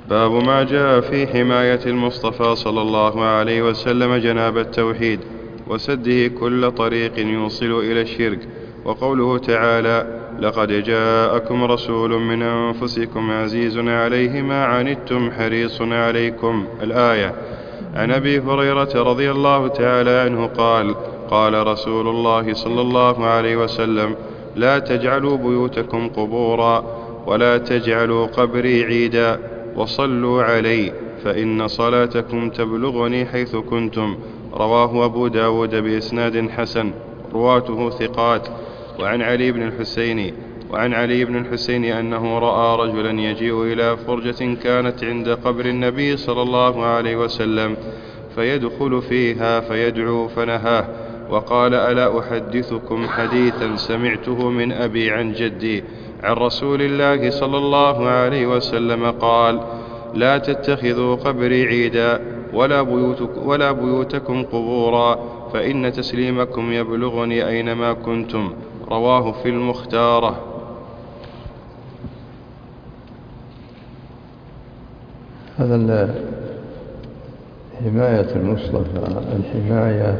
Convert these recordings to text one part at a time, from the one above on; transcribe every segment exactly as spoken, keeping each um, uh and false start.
باب ما جاء في حماية المصطفى صلى الله عليه وسلم جناب التوحيد وسده كل طريق يوصل إلى الشرك. وقوله تعالى: لقد جاءكم رسول من أنفسكم عزيز عليه ما عنتم حريص عليكم، الآية. عن أبي هريرة رضي الله تعالى عنه قال: قال رسول الله صلى الله عليه وسلم: لا تجعلوا بيوتكم قبورا ولا تجعلوا قبري عيدا وصلوا علي فإن صلاتكم تبلغني حيث كنتم. رواه أبو داود بإسناد حسن، رواته ثقات. وعن علي بن الحسين وعن علي بن الحسين أنه رأى رجلا يجيء إلى فرجة كانت عند قبر النبي صلى الله عليه وسلم فيدخل فيها فيدعو فنهاه وقال: ألا أحدثكم حديثا سمعته من أبي عن جدي عن رسول الله صلى الله عليه وسلم قال: لا تتخذوا قبري عيدا ولا, بيوتك ولا بيوتكم قبورا فإن تسليمكم يبلغني أينما كنتم. رواه في المختارة. هذا حماية المصطفى، الحماية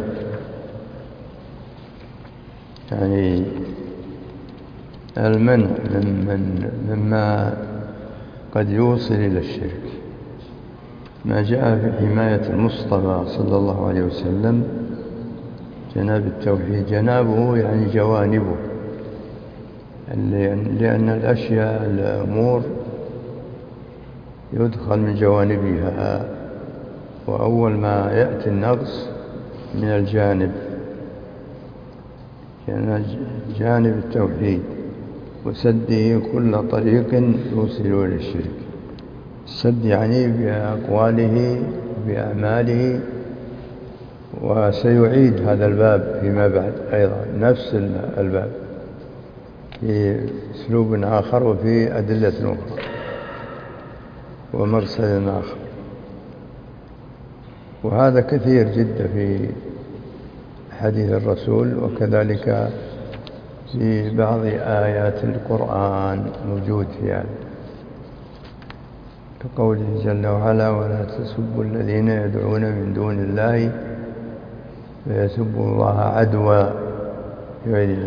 يعني المنع من مما قد يوصل إلى الشرك. ما جاء في حماية المصطفى صلى الله عليه وسلم جناب التوحيد، جنابه يعني جوانبه، لأن الأشياء الأمور يدخل من جوانبها، وأول ما يأتي النقص من الجانب جانب التوحيد وسده كل طريق يوصل إلى الشرك. السد يعني بأقواله بأعماله، وسيعيد هذا الباب فيما بعد أيضا نفس الباب في أسلوب آخر وفي أدلة أخرى ومرسل آخر، وهذا كثير جدا في حديث الرسول، وكذلك في بعض آيات القرآن موجود في هذا، كقوله جل وعلا: ولا تسبوا الذين يدعون من دون الله فيسبوا الله عدوا بغير علم.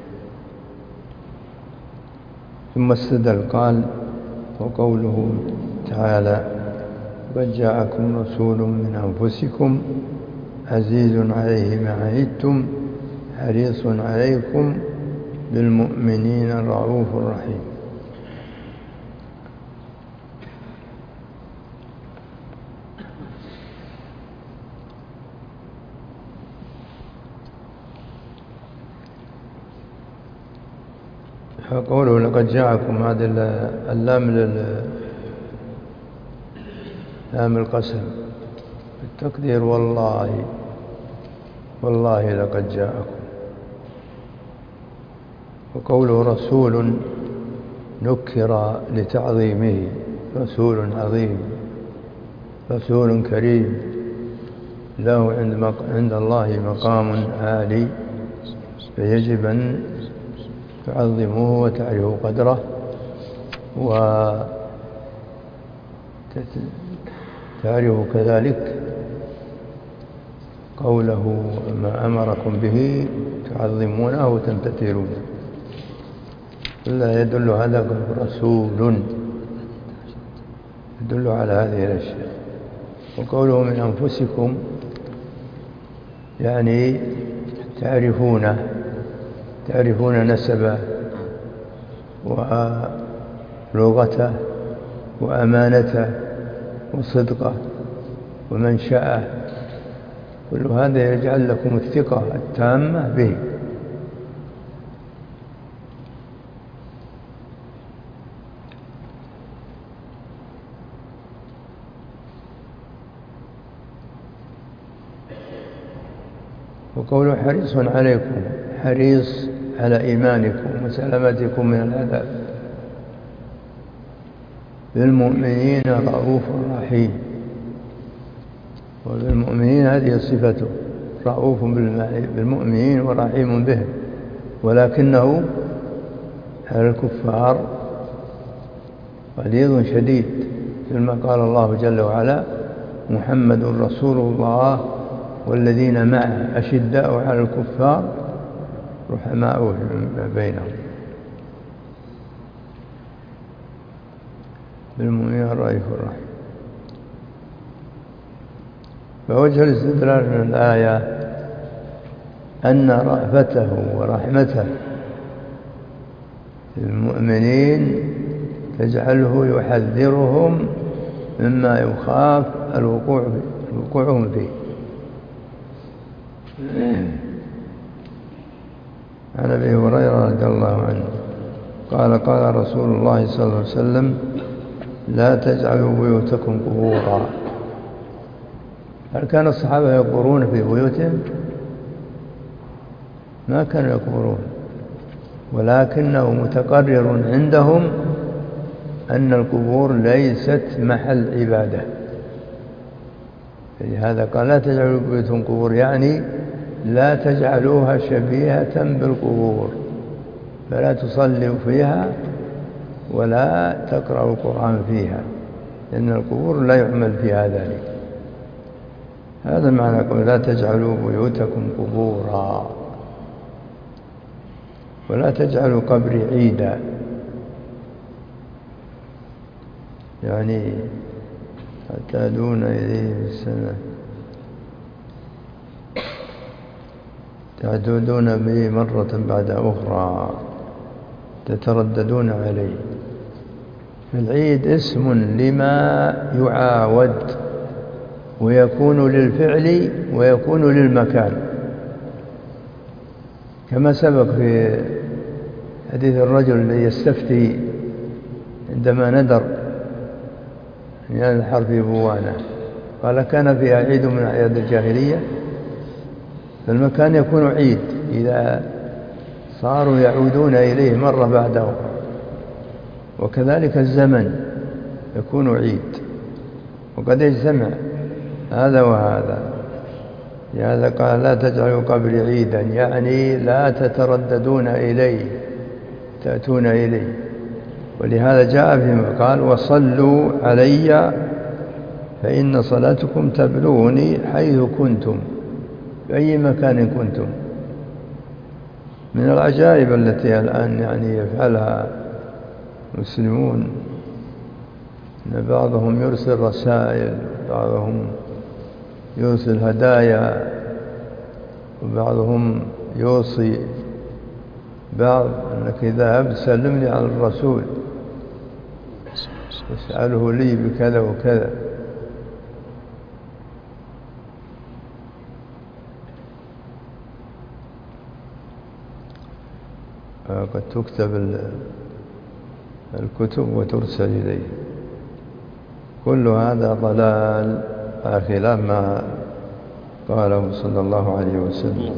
ثم استدل قال: وقوله تعالى: قد جاءكم رسول من أنفسكم عزيز عليه ما عنتم حريص عليكم بالمؤمنين رؤوف رحيم. فقوله لقد جاءكم، هذا اللام لام القسم التقدير: والله والله لقد جاءكم. وقوله رسول نكر لتعظيمه، رسول عظيم رسول كريم له عند الله مقام عالي، فيجب أن تعظموه وتعرفوا قدره وتعرفوا كذلك قوله ما أمركم به تعظمونه وتمتثلونه. إلا يدل هذا رسول يدل على هذه الأشياء. وقوله من أنفسكم يعني تعرفونه تعرفون نسبه ولغته وأمانته وصدقه ومنشأه، كل هذا يجعل لكم الثقة التامة به. وقوله حريص عليكم، حريص على إيمانكم وسلامتكم من العذاب. بالمؤمنين رؤوف رحيم، وبالمؤمنين هذه صفته، رؤوف بالمؤمنين ورحيم بهم، ولكنه على الكفار غليظ شديد ثم قال الله جل وعلا محمد رسول الله والذين معه أشداء على الكفار رحماء بينهم بالمؤمنين الرؤوف الرحيم. فوجه الاستدلال من الآية أن رأفته ورحمته للمؤمنين تجعله يحذرهم مما يخاف الوقوع وقوعهم فيه. عن أبي هريرة رضي الله عنه قال قال رسول الله صلى الله عليه وسلم لا تجعلوا بيوتكم قبورا. هل كان الصحابة يقبرون في بيوتهم؟ ما كانوا يقبرون، ولكنه متقرر عندهم أن القبور ليست محل عبادة. لهذا قال لا تجعلوا بيوتكم قبور، يعني لا تجعلوها شبيهة بالقبور، فلا تصلوا فيها ولا تقرأوا القرآن فيها، لأن القبور لا يعمل فيها ذلك. هذا معنى قول لا تجعلوا بيوتكم قبورا، ولا تجعلوا قبري عيدا، يعني تعتادون إليه بالسنة تعتادون به مرة بعد أخرى تترددون عليه. فالعيد اسم لما يعاود، ويكون للفعل ويكون للمكان، كما سبق في حديث الرجل الذي يستفتي عندما ندر يعني الحرب في بوانة، قال كان فيها عيد من أعياد الجاهلية، فالمكان يكون عيد إذا صاروا يعودون إليه مرة بعد أخرى، وكذلك الزمن يكون عيد، وقد يجتمع هذا وهذا. لهذا قال لا تجعلوا قبري عيدا، يعني لا تترددون إليه، تأتون إليه. ولهذا جاء فيما قال وصلوا علي فإن صلاتكم تبلغني حيث كنتم، في أي مكان كنتم. من العجائب التي الآن يعني يفعلها المسلمون أن بعضهم يرسل رسائل، بعضهم يرسل هدايا، وبعضهم يوصي بعض أنك إذا ذهبت سلمني على الرسول اسأله لي بكذا وكذا. قد تكتب الكتب وترسل إليه. كل هذا ضلال خلاف ما قاله صلى الله عليه وسلم.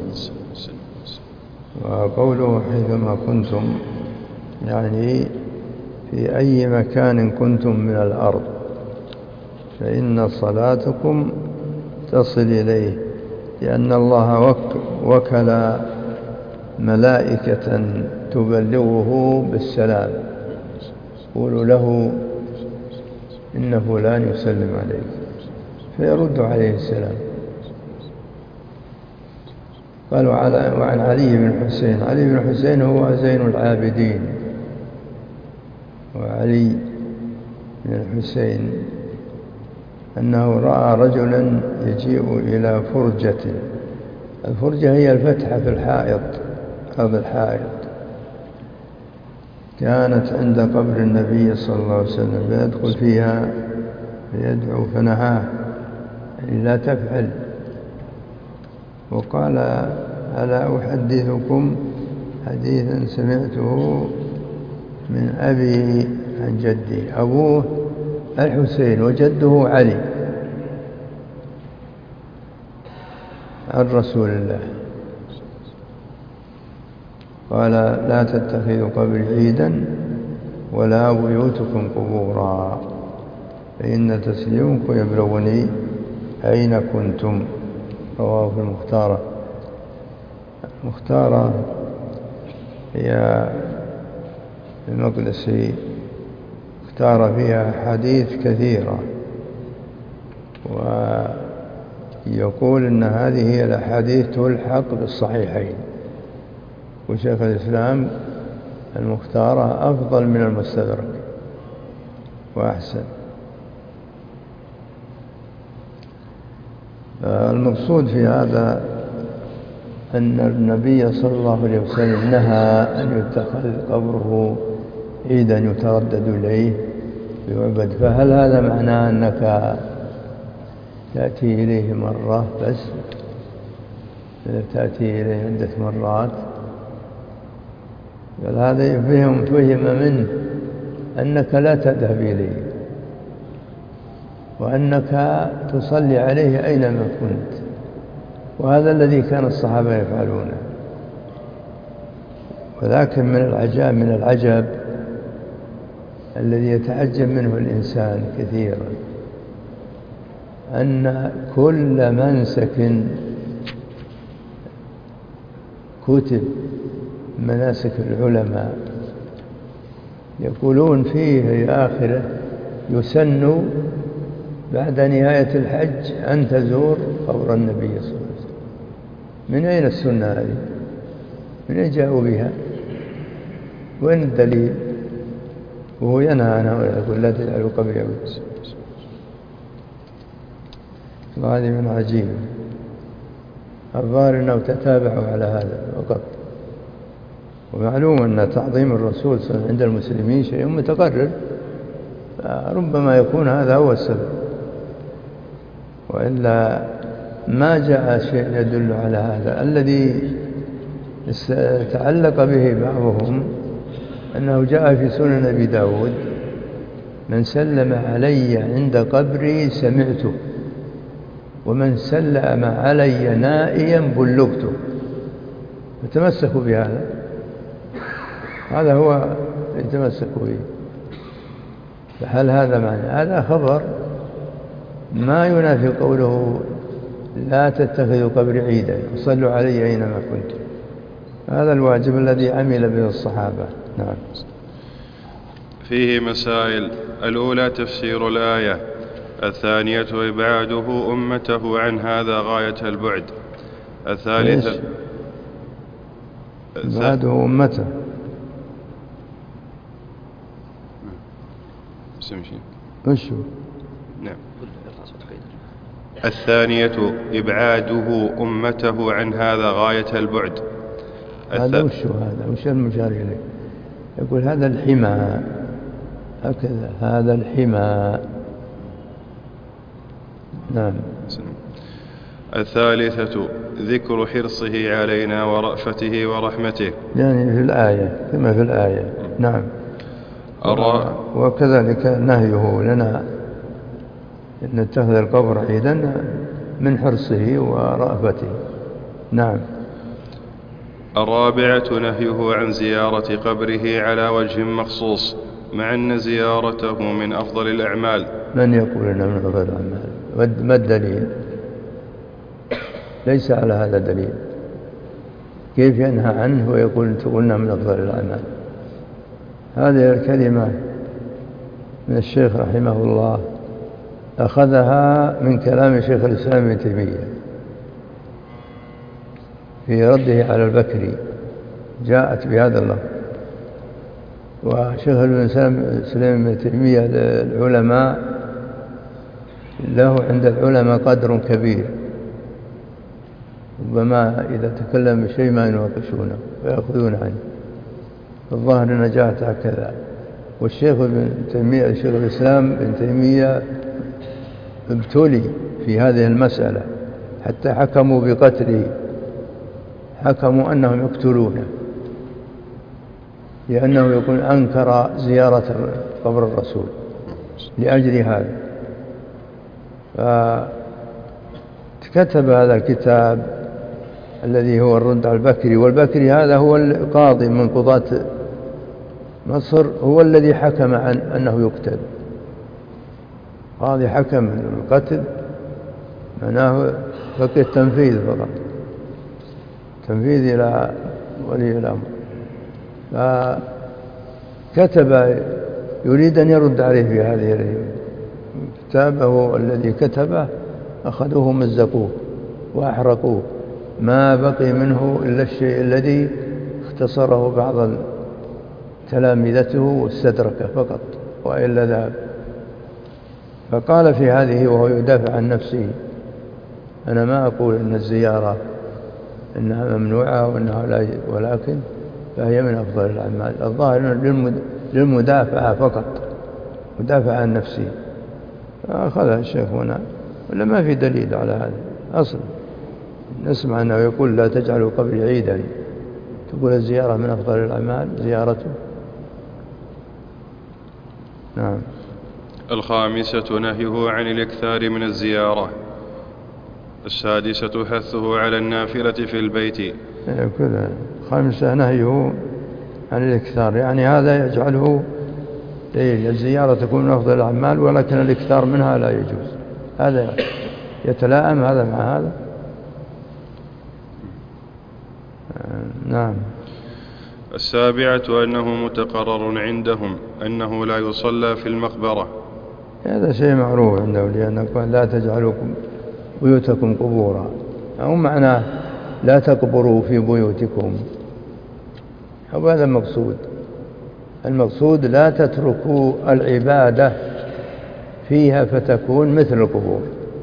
وقوله حيثما كنتم يعني في أي مكان كنتم من الأرض فإن صلاتكم تصل إليه، لأن الله وكل ملائكة تبلغه بالسلام، قولوا له إن فلان يسلم عليك، فيرد عليه السلام. قالوا وعن علي بن حسين، علي بن حسين هو زين العابدين، وعلي بن الحسين أنه رأى رجلا يجيء إلى فرجة، الفرجة هي الفتحة في الحائط، هذا الحائط كانت عند قبر النبي صلى الله عليه وسلم، فيدخل فيها فيدعو فنهاه يعني لا تفعل. وقال ألا أحدثكم حديثا سمعته من أبي عن جدي، أبوه الحسين وجده علي، عن رسول الله. قال لا تتخذوا قبري عيدا ولا بيوتكم قبورا، فإن تسليمكم يبلغني أين كنتم. رواه في المختارة. المختارة هي المقدسي اختار فيها حديث كثيرة، ويقول إن هذه هي الأحاديث تلحق بالصحيحين، وشيخ الإسلام المختارة أفضل من المستدرك وأحسن. المقصود في هذا أن النبي صلى الله عليه وسلم نهى أن يتخذ قبره عيدا يتردد إليه ويعبد. فهل هذا معناه أنك تأتي إليه مرة بس، تأتي إليه عدة مرات؟ قال هذا يفهم فهم منه أنك لا تذهب إليه، وأنك تصلي عليه أينما كنت، وهذا الذي كان الصحابة يفعلونه. ولكن من العجاب من العجب الذي يتعجب منه الإنسان كثيرا أن كل منسك كتب مناسك العلماء يقولون فيه آخره يسن بعد نهاية الحج أن تزور قبر النبي صلى الله عليه وسلم. من أين السنة هذه؟ من أين جاءوا بها؟ وين الدليل؟ وهو ينهى عنها ويقول لا تجعلوا قبري عيدا. وهذه من عجيب. الظاهر أنه تتابعوا على هذا فقط. ومعلوم أن تعظيم الرسول صلى الله عليه وسلم عند المسلمين شيء متقرر، ربما يكون هذا هو السبب، وإلا ما جاء شيء يدل على هذا. الذي تعلق به بعضهم أنه جاء في سنن أبي داود: من سلم علي عند قبري سمعته، ومن سلم علي نائيا بلغته. فتمسكوا بهذا، هذا هو يتمسكوا به. فهل هذا معنى؟ هذا خبر ما ينافي قوله لا تتخذوا قبري عيدا وصلوا علي أينما كنتم. هذا الواجب الذي عمل به الصحابة. نعم. فيه مسائل: الأولى تفسير الآية، الثانية إبعاده أمته عن هذا غاية البعد، الثالثة إبعاده أمته وشو؟ نعم. الثانية إبعاده أمته عن هذا غاية البعد. هذا وشو؟ هذا وش المشار إليه؟ يقول هذا الحمى، هكذا هذا الحمى. نعم. الثالثة ذكر حرصه علينا ورأفته ورحمته، يعني في الآية كما في الآية. نعم. أرى وكذلك نهيه لنا أن نتخذ القبر عيدا من حرصه ورأفته. نعم. الرابعة نهيه عن زيارة قبره على وجه مخصوص، مع أن زيارته من أفضل الأعمال. من يقول إنه من أفضل الأعمال؟ ما الدليل؟ ليس على هذا دليل. كيف ينهى عنه ويقول تقولنا من أفضل الأعمال؟ هذه الكلمة من الشيخ رحمه الله أخذها من كلام شيخ الإسلام ابن تيمية في رده على البكري، جاءت بهذا اللفظ. وشيخ الإسلام ابن تيمية العلماء له عند العلماء قدر كبير، ربما إذا تكلم بشيء ما يناقشونه ويأخذون عنه. الظاهر أنها جاءت هكذا. والشيخ ابن تيمية شيخ الإسلام ابن تيمية ابتلي في هذه المسألة حتى حكموا بقتله، حكموا أنهم يقتلونه لأنه يقول أنكر زيارة قبر الرسول لأجل هذا. فكتب هذا الكتاب الذي هو الرد على البكري. والبكري هذا هو القاضي من قضاة مصر، هو الذي حكم عن أنه يقتل. قاضي حكم القتل، معناه بقي التنفيذ فقط، تنفيذ إلى ولي الأمر. فكتب يريد أن يرد عليه في هذه كتابه الذي كتبه، أخذوه مزقوه وأحرقوه، ما بقي منه إلا الشيء الذي اختصره بعض تلامذته واستدركه فقط، وإلا ذهب. فقال في هذه وهو يدافع عن نفسه: أنا ما أقول أن الزيارة إنها ممنوعة وإنها لا، ولكن فهي من أفضل الأعمال. الظاهر للمدافعة فقط، مدافع عن نفسه. فأخذها الشيخ هنا، ولا ما في دليل على هذا أصلا. نسمع أنه يقول: لا تجعلوا قبري عيدا، تقول الزيارة من أفضل الأعمال زيارته. نعم. الخامسة نهيه عن الإكثار من الزيارة. السادسة حثه على النافلة في البيت. كذا. الخامسة نهيه عن الإكثار، يعني هذا يجعله الزيارة تكون من أفضل الأعمال، ولكن الإكثار منها لا يجوز. هذا يتلائم هذا مع هذا. نعم. السابعة أنه متقرر عندهم أنه لا يصلى في المقبرة. هذا شيء معروف عنده، لأنه لا تجعلوا بيوتكم قبورا، أو معناه لا تقبروا في بيوتكم. هذا المقصود. المقصود لا تتركوا العبادة فيها فتكون مثل القبور.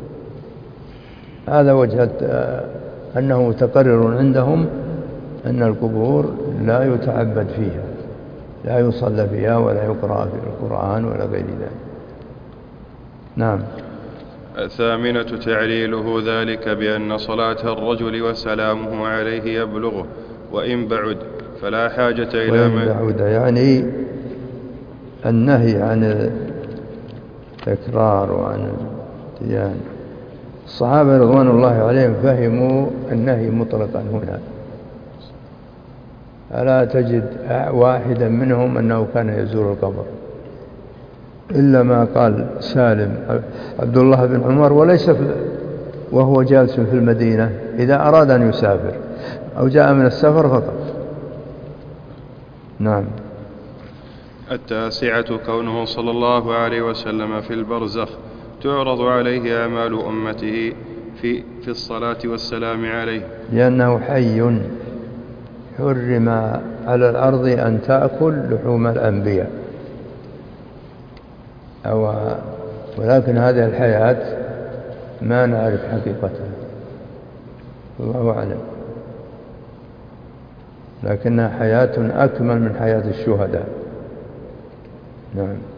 هذا وجه أنه متقرر عندهم أن القبور لا يتعبد فيها، لا يصلى فيها ولا يقرأ في القرآن ولا غير ذلك. نعم. الثامنة تعليله ذلك بأن صلاة الرجل وسلامه عليه يبلغه وإن بعد، فلا حاجة إلى وإن بعد يعني النهي عن التكرار وعن الديان. الصحابة رضوان الله عليهم فهموا النهي مطلقا هنا، ألا تجد واحدا منهم أنه كان يزور القبر، إلا ما قال سالم عبد الله بن عمر، وليس وهو جالس في المدينة، إذا أراد أن يسافر أو جاء من السفر فقط. نعم. التاسعة كونه صلى الله عليه وسلم في البرزخ تعرض عليه أعمال أمته في, في الصلاة والسلام عليه، لأنه حي حرم على الأرض أن تأكل لحوم الأنبياء، أو ولكن هذه الحياة ما نعرف حقيقتها، الله أعلم، لكنها حياة أكمل من حياة الشهداء. نعم.